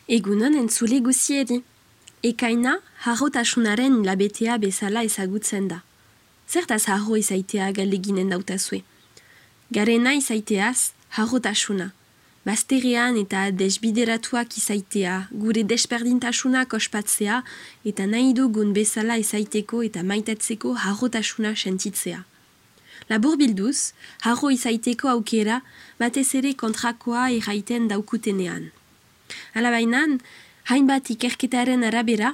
Egunon entzule guzieri. Ekaina harrotasunaren labetea bezala ezagutzen da. Zertaz harro izaitea galdeginen dautazue. Garena izaiteaz harrotasuna. Bazterrean eta desbideratuak izaitea, gure desberdintasunak ospatzea eta nahi dugun bezala izaiteko eta maitatzeko harrotasuna sentitzea. Labur bilduz, harro izaiteko aukera batez ere kontrakoa erraiten daukutenean. Alabainan, hainbat ikerketaren arabera,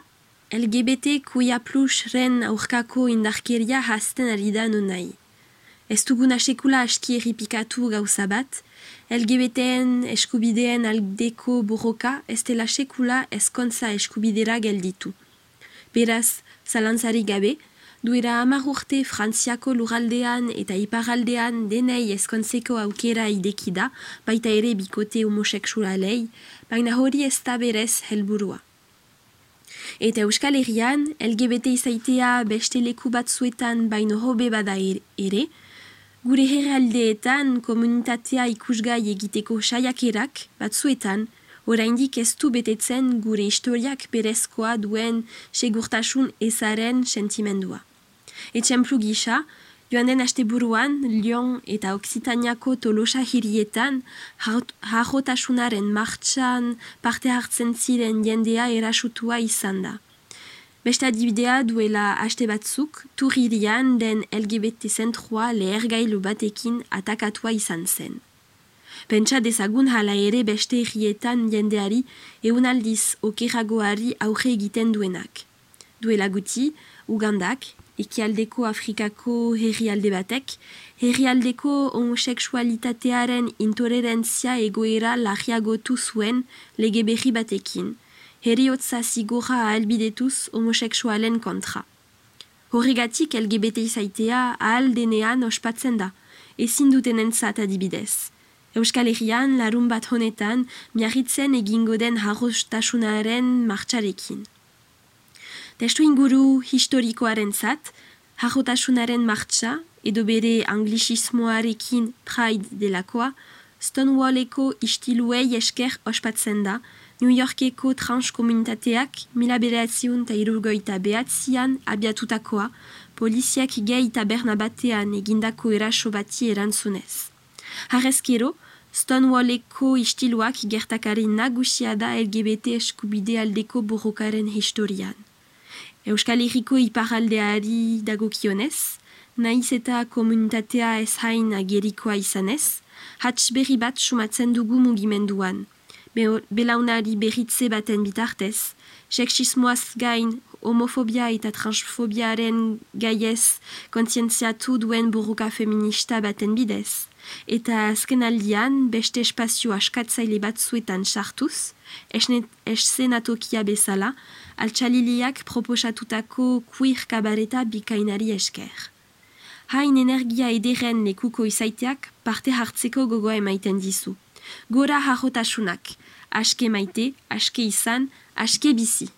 LGBTQIA+-ren aurkako indarkeria hazten ari da nonai. Ez duguna sekula aski erripikatu gauza bat, LGBTen eskubideen aldeko borroka ez dela sekula ezkontza eskubidera gelditu. Beraz, zalantzari gabe, duera 10 urte Frantziako lurraldean eta iparraldean denei ezkontzeko aukera idekida, baita ere bikote homoseksualei, baina hori ez da berez helburua. Eta Euskal Herrian, LGBT izaitea beste leku batzuetan baino hobe bada ere, gure herrialdeetan komunitatea ikusgai egiteko saiakerak batzuetan, oraindik ez du betetzen gure historiak berezkoa duen segurtasun ezaren sentimendua. Etxemplu gisa, joan den asteburuan, Lyon eta Occitaniako Tolosa hirietan harrotasunaren martxan parte hartzen ziren jendea erasutua izan da. Beste adibidea duela aste batzuk, Turirian den LGBT zentrua lehergailu batekin atakatua izan zen. Pentsa dezagun hala ere beste herrietan jendeari eunaldiz okeragoari aurre egiten duenak. Duela guti, Ugandak, ekialdeko Afrikako herrialde batek, herrialdeko homoseksualitatearen intolerantzia egoera larriagotu zuen lege berri batekin, heriotza zigorra ahalbidetuz homoseksualen kontra. Horregatik LGBT izaitea ahal denean ospatzen da, ezin dutenentzat adibidez. Euskal Herrian larun bat honetan miarritzen egingo den harrotasunaren martxarekin. Testu inguru historikoaren zat, harrotasunaren martxa, edo bere anglisismoarekin Pride delakoa, Stonewalleko istiluei esker ospatzen da, New Yorkeko trans komunitateak 1979an abiatutakoa, poliziak gay taberna batean egindako eraso bati erantzunez. Harrezkero, Stonewalleko istiluak gertakari nagusia da LGBT eskubide aldeko borrokaren historian. Euskal Herriko iparraldeari dagokionez, nahiz eta komunitatea ez hain agerikoa izanez, hats berri bat sumatzen dugu mugimenduan. Belaunari berritze baten bitartez, seksismoaz gain, homofobia eta transfobiaren gaiez kontzientziatu duen borroka feminista baten bidez, eta azken aldian beste espazio askatzaile batzuetan sartuz, eszenatokia bezala, altxaliliak proposatutako queer kabareta bikainari esker. Hain energia ederen lekuko izaiteak parte hartzeko gogoa emaiten dizu. Gora harrotasunak, aske maite, aske izan, aske bizi.